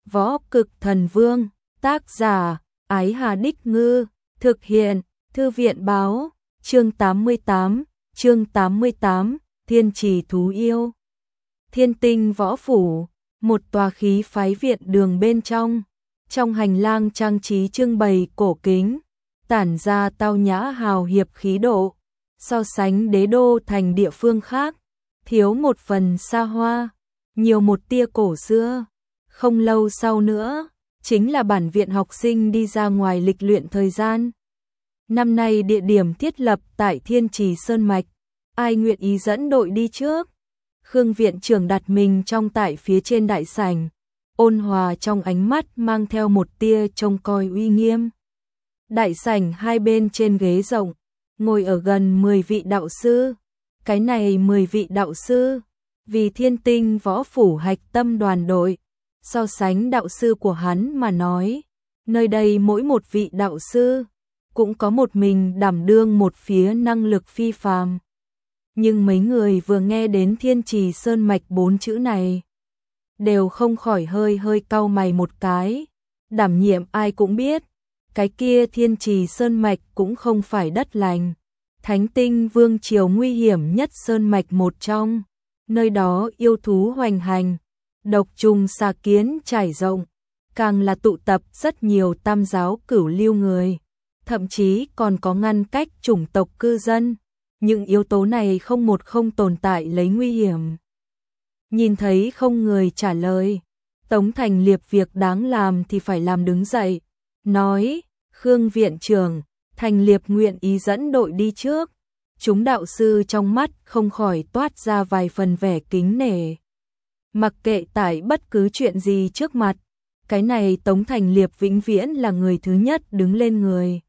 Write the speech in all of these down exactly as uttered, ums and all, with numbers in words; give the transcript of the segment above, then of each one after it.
Võ Cực Thần Vương, tác giả, Ái Hà Đích Ngư, thực hiện, Thư viện Báo, chương tám mươi tám, chương tám mươi tám, Thiên Trì Thú Yêu. Thiên Tinh Võ Phủ, một tòa khí phái viện đường bên trong, trong hành lang trang trí trưng bày cổ kính, tản ra tao nhã hào hiệp khí độ, so sánh đế đô thành địa phương khác, thiếu một phần xa hoa, nhiều một tia cổ xưa. Không lâu sau nữa, chính là bản viện học sinh đi ra ngoài lịch luyện thời gian. Năm nay địa điểm thiết lập tại Thiên Trì Sơn Mạch, ai nguyện ý dẫn đội đi trước? Khương viện trưởng đặt mình trong tại phía trên đại sảnh, ôn hòa trong ánh mắt mang theo một tia trông coi uy nghiêm. Đại sảnh hai bên trên ghế rộng, ngồi ở gần mười vị đạo sư. Cái này mười vị đạo sư, vì Thiên Tinh Võ Phủ hạch tâm đoàn đội, so sánh đạo sư của hắn mà nói, nơi đây mỗi một vị đạo sư cũng có một mình đảm đương một phía năng lực phi phàm. Nhưng mấy người vừa nghe đến Thiên Trì Sơn Mạch bốn chữ này, đều không khỏi hơi hơi cau mày một cái. Đảm nhiệm ai cũng biết, cái kia Thiên Trì Sơn Mạch cũng không phải đất lành. Thánh Tinh Vương triều nguy hiểm nhất sơn mạch một trong, nơi đó yêu thú hoành hành, độc trùng xà kiến trải rộng, càng là tụ tập rất nhiều tam giáo cửu lưu người, thậm chí còn có ngăn cách chủng tộc cư dân. Những yếu tố này không một không tồn tại lấy nguy hiểm. Nhìn thấy không người trả lời, Tống Thành Liệp việc đáng làm thì phải làm đứng dậy, nói: Khương viện trưởng, Thành Liệp nguyện ý dẫn đội đi trước. Chúng đạo sư trong mắt không khỏi toát ra vài phần vẻ kính nể. Mặc kệ tại bất cứ chuyện gì trước mặt, cái này Tống Thành Liệp vĩnh viễn là người thứ nhất đứng lên người.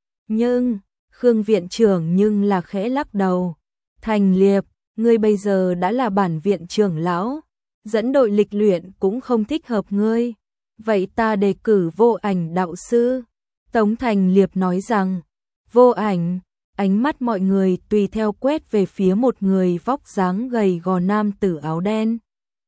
Nhưng, Khương viện trưởng nhưng là khẽ lắc đầu. Thành Liệp, ngươi bây giờ đã là bản viện trưởng lão, dẫn đội lịch luyện cũng không thích hợp ngươi. Vậy ta đề cử Vô Ảnh đạo sư. Tống Thành Liệp nói rằng, Vô Ảnh. Ánh mắt mọi người tùy theo quét về phía một người vóc dáng gầy gò nam tử áo đen.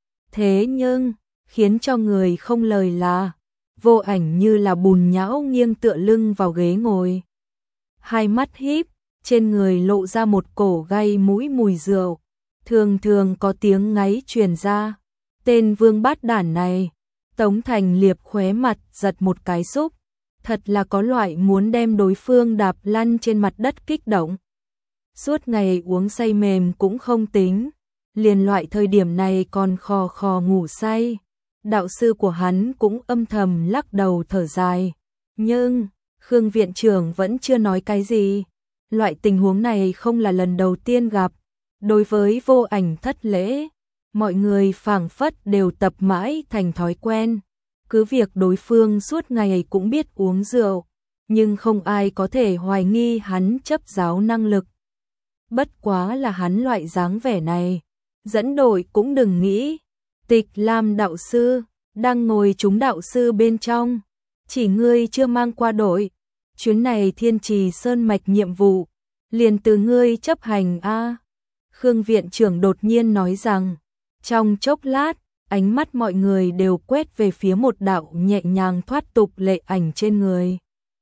Thế nhưng, khiến cho người không lời là, Vô Ảnh như là bùn nhão nghiêng tựa lưng vào ghế ngồi. Hai mắt híp, trên người lộ ra một cổ gây mũi mùi rượu, thường thường có tiếng ngáy truyền ra. Tên vương bát đản này, Tống Thành Liệp khóe mặt giật một cái xúc. Thật là có loại muốn đem đối phương đạp lăn trên mặt đất kích động. Suốt ngày uống say mềm cũng không tính, liền loại thời điểm này còn khò khò ngủ say. Đạo sư của hắn cũng âm thầm lắc đầu thở dài. Nhưng, Khương viện trưởng vẫn chưa nói cái gì. Loại tình huống này không là lần đầu tiên gặp. Đối với Vô Ảnh thất lễ, mọi người phảng phất đều tập mãi thành thói quen. Cứ việc đối phương suốt ngày cũng biết uống rượu, nhưng không ai có thể hoài nghi hắn chấp giáo năng lực. Bất quá là hắn loại dáng vẻ này, dẫn đội cũng đừng nghĩ. Tịch Lam đạo sư, đang ngồi chúng đạo sư bên trong, chỉ ngươi chưa mang qua đội. Chuyến này Thiên Trì Sơn Mạch nhiệm vụ, liền từ ngươi chấp hành a. Khương viện trưởng đột nhiên nói rằng, trong chốc lát, ánh mắt mọi người đều quét về phía một đạo nhẹ nhàng thoát tục lệ ảnh trên người.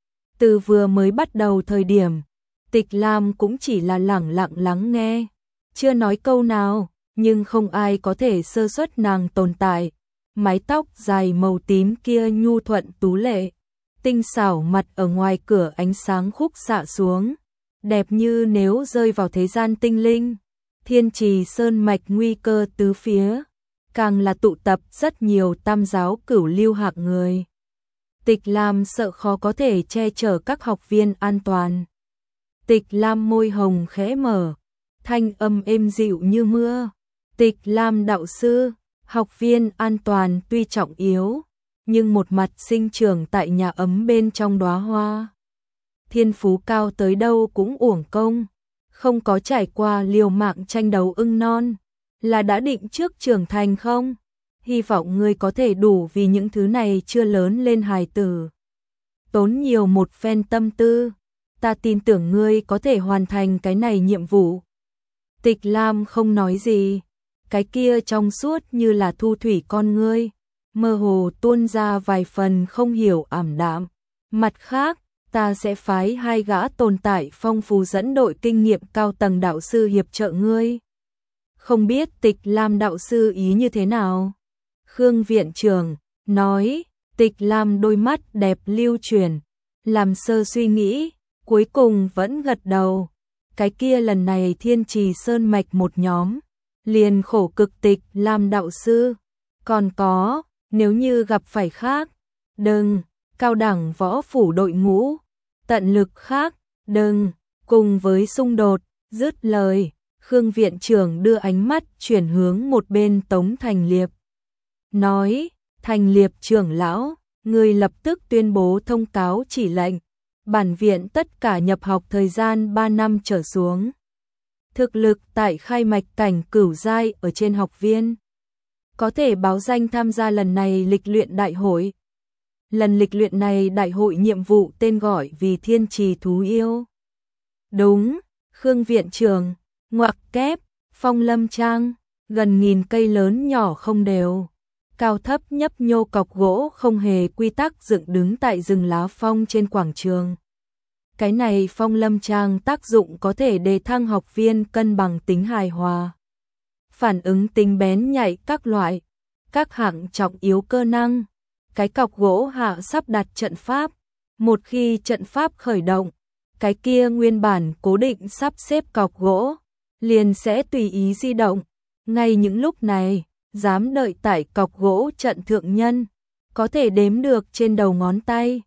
Từ vừa mới bắt đầu thời điểm, Tịch Lam cũng chỉ là lẳng lặng lắng nghe, chưa nói câu nào, nhưng không ai có thể sơ suất nàng tồn tại. Mái tóc dài màu tím kia nhu thuận tú lệ, tinh xảo mặt ở ngoài cửa ánh sáng khúc xạ xuống, đẹp như nếu rơi vào thế gian tinh linh. Thiên Trì Sơn Mạch nguy cơ tứ phía, càng là tụ tập rất nhiều tam giáo cửu lưu hạng người. Tịch Lam sợ khó có thể che chở các học viên an toàn. Tịch Lam môi hồng khẽ mở, thanh âm êm dịu như mưa. Tịch Lam đạo sư, học viên an toàn tuy trọng yếu, nhưng một mặt sinh trưởng tại nhà ấm bên trong đóa hoa. Thiên phú cao tới đâu cũng uổng công, không có trải qua liều mạng tranh đấu ưng non. Là đã định trước trưởng thành không? Hy vọng ngươi có thể đủ vì những thứ này chưa lớn lên hài tử. Tốn nhiều một phen tâm tư, ta tin tưởng ngươi có thể hoàn thành cái này nhiệm vụ. Tịch Lam không nói gì, cái kia trong suốt như là thu thủy con ngươi, mơ hồ tuôn ra vài phần không hiểu ảm đạm. Mặt khác, ta sẽ phái hai gã tồn tại phong phú dẫn đội kinh nghiệm cao tầng đạo sư hiệp trợ ngươi. Không biết Tịch Lam đạo sư ý như thế nào? Khương viện trưởng nói. Tịch Lam đôi mắt đẹp lưu chuyển, làm sơ suy nghĩ, cuối cùng vẫn gật đầu. Cái kia lần này Thiên Trì Sơn mạch một nhóm, liền khổ cực Tịch Lam đạo sư. Còn có, nếu như gặp phải khác, đừng, cao đẳng võ phủ đội ngũ, tận lực khác, đừng, cùng với xung đột, dứt lời, Khương viện trưởng đưa ánh mắt chuyển hướng một bên Tống Thành Liệp. Nói, Thành Liệp trưởng lão, người lập tức tuyên bố thông cáo chỉ lệnh, bản viện tất cả nhập học thời gian ba năm trở xuống. Thực lực tại khai mạch cảnh cửu giai ở trên học viên. Có thể báo danh tham gia lần này lịch luyện đại hội. Lần lịch luyện này đại hội nhiệm vụ tên gọi vì Thiên Trì Thú Yêu. Đúng, Khương viện trưởng, ngoặc kép, Phong Lâm Trang, gần nghìn cây lớn nhỏ không đều. Cao thấp nhấp nhô cọc gỗ không hề quy tắc dựng đứng tại rừng lá phong trên quảng trường. Cái này Phong Lâm Trang tác dụng có thể đề thăng học viên cân bằng tính hài hòa, phản ứng tính bén nhạy các loại, các hạng trọng yếu cơ năng. Cái cọc gỗ hạ sắp đặt trận pháp, một khi trận pháp khởi động, cái kia nguyên bản cố định sắp xếp cọc gỗ liền sẽ tùy ý di động. Ngay những lúc này, dám đợi tại cọc gỗ trận thượng nhân, có thể đếm được trên đầu ngón tay.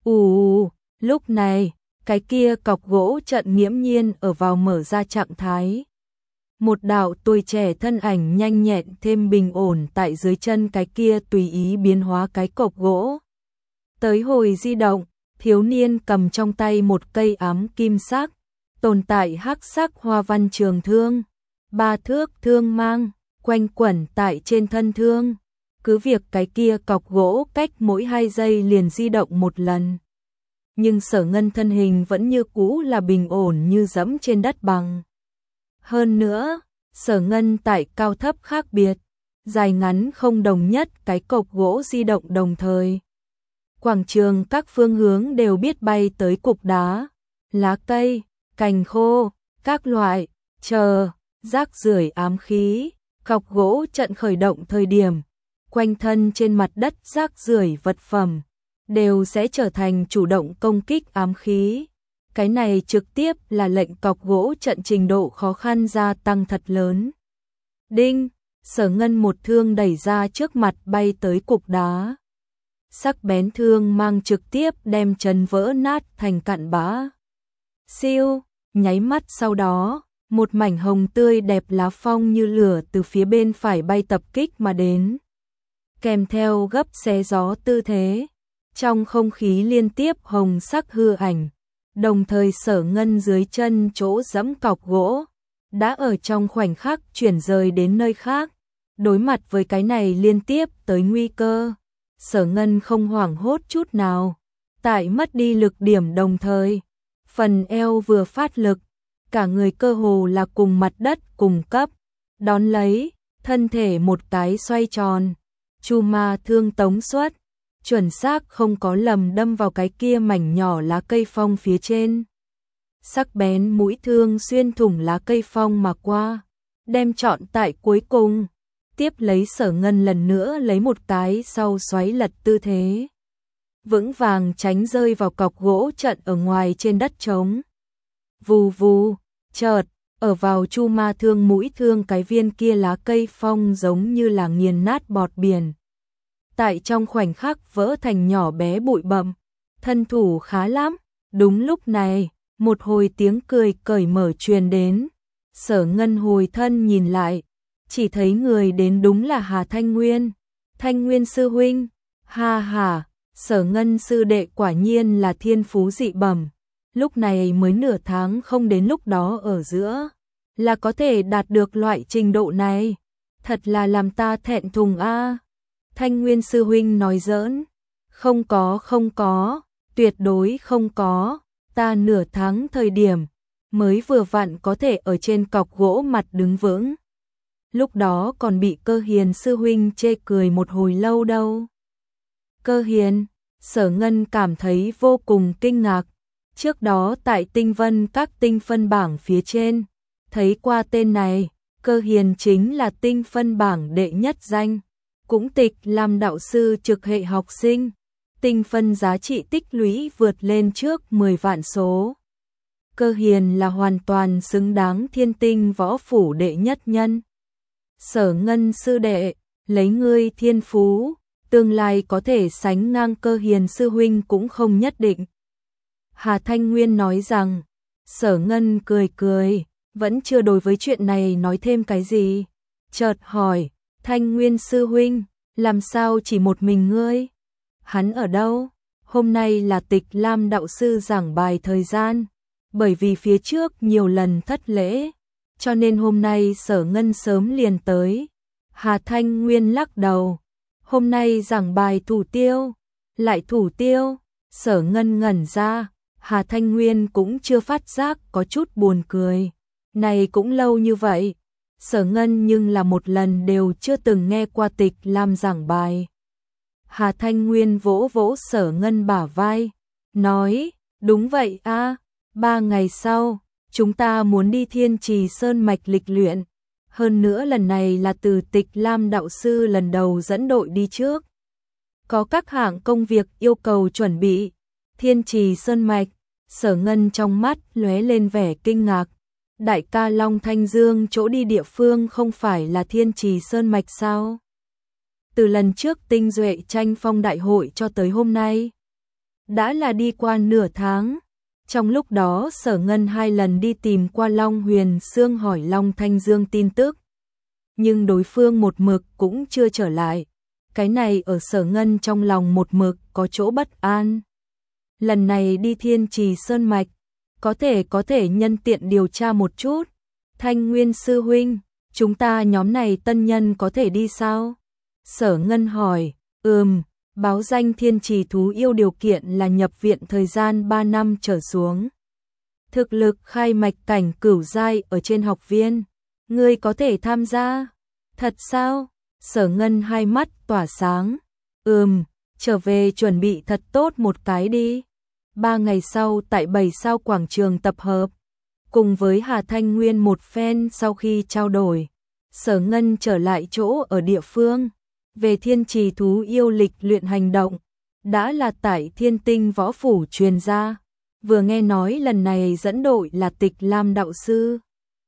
Ù, lúc này, cái kia cọc gỗ trận nghiễm nhiên ở vào mở ra trạng thái. Một đạo tuổi trẻ thân ảnh nhanh nhẹn thêm bình ổn tại dưới chân cái kia tùy ý biến hóa cái cọc gỗ. Tới hồi di động, thiếu niên cầm trong tay một cây ám kim sắc, tồn tại hắc sắc hoa văn trường thương, ba thước thương mang, quanh quẩn tại trên thân thương. Cứ việc cái kia cọc gỗ cách mỗi hai giây liền di động một lần, nhưng Sở Ngân thân hình vẫn như cũ là bình ổn như dẫm trên đất bằng. Hơn nữa, Sở Ngân tại cao thấp khác biệt, dài ngắn không đồng nhất cái cọc gỗ di động đồng thời. Quảng trường các phương hướng đều biết bay tới cục đá, lá cây, cành khô, các loại, chờ, rác rưởi ám khí. Cọc gỗ trận khởi động thời điểm, quanh thân trên mặt đất rác rưởi vật phẩm đều sẽ trở thành chủ động công kích ám khí. Cái này trực tiếp là lệnh cọc gỗ trận trình độ khó khăn gia tăng thật lớn. Đinh, Sở Ngân một thương đẩy ra trước mặt bay tới cục đá. Sắc bén thương mang trực tiếp đem chân vỡ nát thành cặn bã. Siêu, nháy mắt sau đó, một mảnh hồng tươi đẹp lá phong như lửa từ phía bên phải bay tập kích mà đến. Kèm theo gấp xé gió tư thế, trong không khí liên tiếp hồng sắc hư ảnh, đồng thời Sở Ngân dưới chân chỗ dẫm cọc gỗ, đã ở trong khoảnh khắc chuyển rời đến nơi khác. Đối mặt với cái này liên tiếp tới nguy cơ, Sở Ngân không hoảng hốt chút nào, tại mất đi lực điểm đồng thời, phần eo vừa phát lực, cả người cơ hồ là cùng mặt đất cùng cấp, đón lấy, thân thể một cái xoay tròn, chu ma thương tống xuất, chuẩn xác không có lầm đâm vào cái kia mảnh nhỏ lá cây phong phía trên. Sắc bén mũi thương xuyên thủng lá cây phong mà qua, đem trọn tại cuối cùng, tiếp lấy Sở Ngân lần nữa lấy một cái sau xoáy lật tư thế, vững vàng tránh rơi vào cọc gỗ trận ở ngoài trên đất trống. Vù vù, chợt, ở vào chu ma thương mũi thương cái viên kia lá cây phong giống như là nghiền nát bọt biển. Tại trong khoảnh khắc vỡ thành nhỏ bé bụi bặm, thân thủ khá lắm. Đúng lúc này, một hồi tiếng cười cởi mở truyền đến. Sở Ngân hồi thân nhìn lại, chỉ thấy người đến đúng là Hà Thanh Nguyên. Thanh Nguyên sư huynh, ha ha, Sở Ngân sư đệ quả nhiên là thiên phú dị bẩm. Lúc này mới nửa tháng không đến lúc đó ở giữa, là có thể đạt được loại trình độ này. Thật là làm ta thẹn thùng a. À. Thanh Nguyên sư huynh nói giỡn. Không có không có, tuyệt đối không có. Ta nửa tháng thời điểm, mới vừa vặn có thể ở trên cọc gỗ mặt đứng vững. lúc đó còn bị Cơ Hiền sư huynh chê cười một hồi lâu đâu. Cơ Hiền, Sở Ngân cảm thấy vô cùng kinh ngạc. Trước đó tại tinh vân các tinh phân bảng phía trên, thấy qua tên này, Cơ Hiền chính là tinh phân bảng đệ nhất danh, cũng tịch làm đạo sư trực hệ học sinh, tinh phân giá trị tích lũy vượt lên trước mười vạn số. Cơ Hiền là hoàn toàn xứng đáng thiên tinh võ phủ đệ nhất nhân. Sở Ngân sư đệ, lấy ngươi thiên phú, tương lai có thể sánh ngang Cơ Hiền sư huynh cũng không nhất định. Hà Thanh Nguyên nói rằng, Sở Ngân cười cười, vẫn chưa đối với chuyện này nói thêm cái gì. Chợt hỏi, Thanh Nguyên sư huynh, làm sao chỉ một mình ngươi? Hắn ở đâu? Hôm nay là Tịch Lam đạo sư giảng bài thời gian, bởi vì phía trước nhiều lần thất lễ, cho nên hôm nay Sở Ngân sớm liền tới. Hà Thanh Nguyên lắc đầu, hôm nay giảng bài thủ tiêu, lại thủ tiêu. Sở Ngân ngẩn ra, Hà Thanh Nguyên cũng chưa phát giác có chút buồn cười. Này cũng lâu như vậy, Sở Ngân nhưng là một lần đều chưa từng nghe qua Tịch Lam giảng bài. Hà Thanh Nguyên vỗ vỗ Sở Ngân bả vai, nói, đúng vậy a, ba ngày sau, chúng ta muốn đi Thiên Trì Sơn mạch lịch luyện. Hơn nữa lần này là từ Tịch Lam đạo sư lần đầu dẫn đội đi trước. Có các hạng công việc yêu cầu chuẩn bị. Thiên Trì Sơn mạch, Sở Ngân trong mắt lóe lên vẻ kinh ngạc. Đại ca Long Thanh Dương chỗ đi địa phương không phải là Thiên Trì Sơn mạch sao? Từ lần trước tinh duệ tranh phong đại hội cho tới hôm nay, đã là đi qua nửa tháng. Trong lúc đó Sở Ngân hai lần đi tìm qua Long Huyền Sương hỏi Long Thanh Dương tin tức, nhưng đối phương một mực cũng chưa trở lại. Cái này ở Sở Ngân trong lòng một mực có chỗ bất an. Lần này đi Thiên Trì Sơn mạch, có thể có thể nhân tiện điều tra một chút. Thanh Nguyên sư huynh, chúng ta nhóm này tân nhân có thể đi sao? Sở Ngân hỏi, ừm, báo danh Thiên Trì thú yêu điều kiện là nhập viện thời gian ba năm trở xuống. Thực lực khai mạch cảnh cửu giai ở trên học viên, ngươi có thể tham gia. Thật sao? Sở Ngân hai mắt tỏa sáng. Ừm, trở về chuẩn bị thật tốt một cái đi. Ba ngày sau tại bảy sao quảng trường tập hợp, cùng với Hà Thanh Nguyên một phen sau khi trao đổi, Sở Ngân trở lại chỗ ở địa phương. Về Thiên Trì thú yêu lịch luyện hành động, đã là tại Thiên Tinh võ phủ truyền ra, vừa nghe nói lần này dẫn đội là Tịch Lam đạo sư.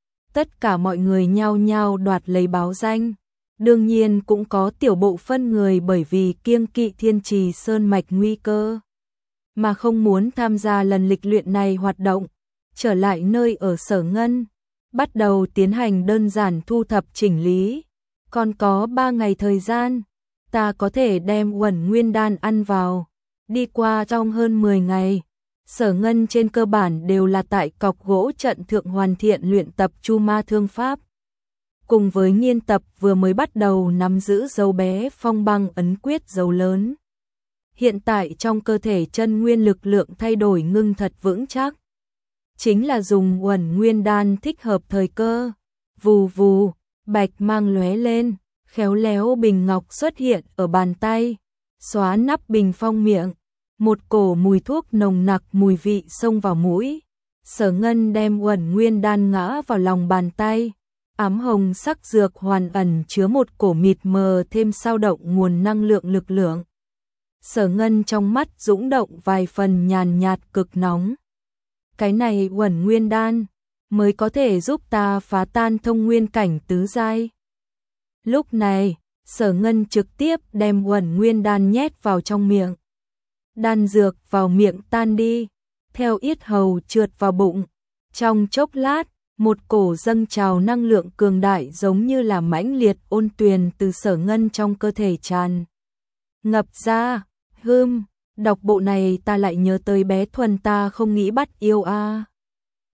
Tất cả mọi người nhao nhao đoạt lấy báo danh, đương nhiên cũng có tiểu bộ phân người bởi vì kiêng kỵ Thiên Trì Sơn mạch nguy cơ, mà không muốn tham gia lần lịch luyện này hoạt động, trở lại nơi ở Sở Ngân, bắt đầu tiến hành đơn giản thu thập chỉnh lý. Còn có ba ngày thời gian, ta có thể đem Uẩn Nguyên đan ăn vào. Đi qua trong hơn mười ngày, Sở Ngân trên cơ bản đều là tại cọc gỗ trận thượng hoàn thiện luyện tập Chu Ma Thương Pháp. Cùng với nghiên tập vừa mới bắt đầu nắm giữ dấu bé phong băng ấn quyết dấu lớn. Hiện tại trong cơ thể chân nguyên lực lượng thay đổi ngưng thật vững chắc. Chính là dùng Uẩn Nguyên đan thích hợp thời cơ. Vù vù, bạch mang lóe lên, khéo léo bình ngọc xuất hiện ở bàn tay, xóa nắp bình phong miệng, một cổ mùi thuốc nồng nặc mùi vị xông vào mũi. Sở Ngân đem Uẩn Nguyên đan ngã vào lòng bàn tay, ám hồng sắc dược hoàn ẩn chứa một cổ mịt mờ thêm sao động nguồn năng lượng lực lượng. Sở Ngân trong mắt dũng động vài phần nhàn nhạt cực nóng. Cái này Uẩn Nguyên đan mới có thể giúp ta phá tan thông nguyên cảnh tứ giai. Lúc này, Sở Ngân trực tiếp đem Uẩn Nguyên đan nhét vào trong miệng. Đan dược vào miệng tan đi, theo yết hầu trượt vào bụng. Trong chốc lát, một cổ dâng trào năng lượng cường đại giống như là mãnh liệt ôn tuyền từ Sở Ngân trong cơ thể tràn ngập ra. Hừm, đọc bộ này ta lại nhớ tới bé Thuần ta không nghĩ bắt yêu a.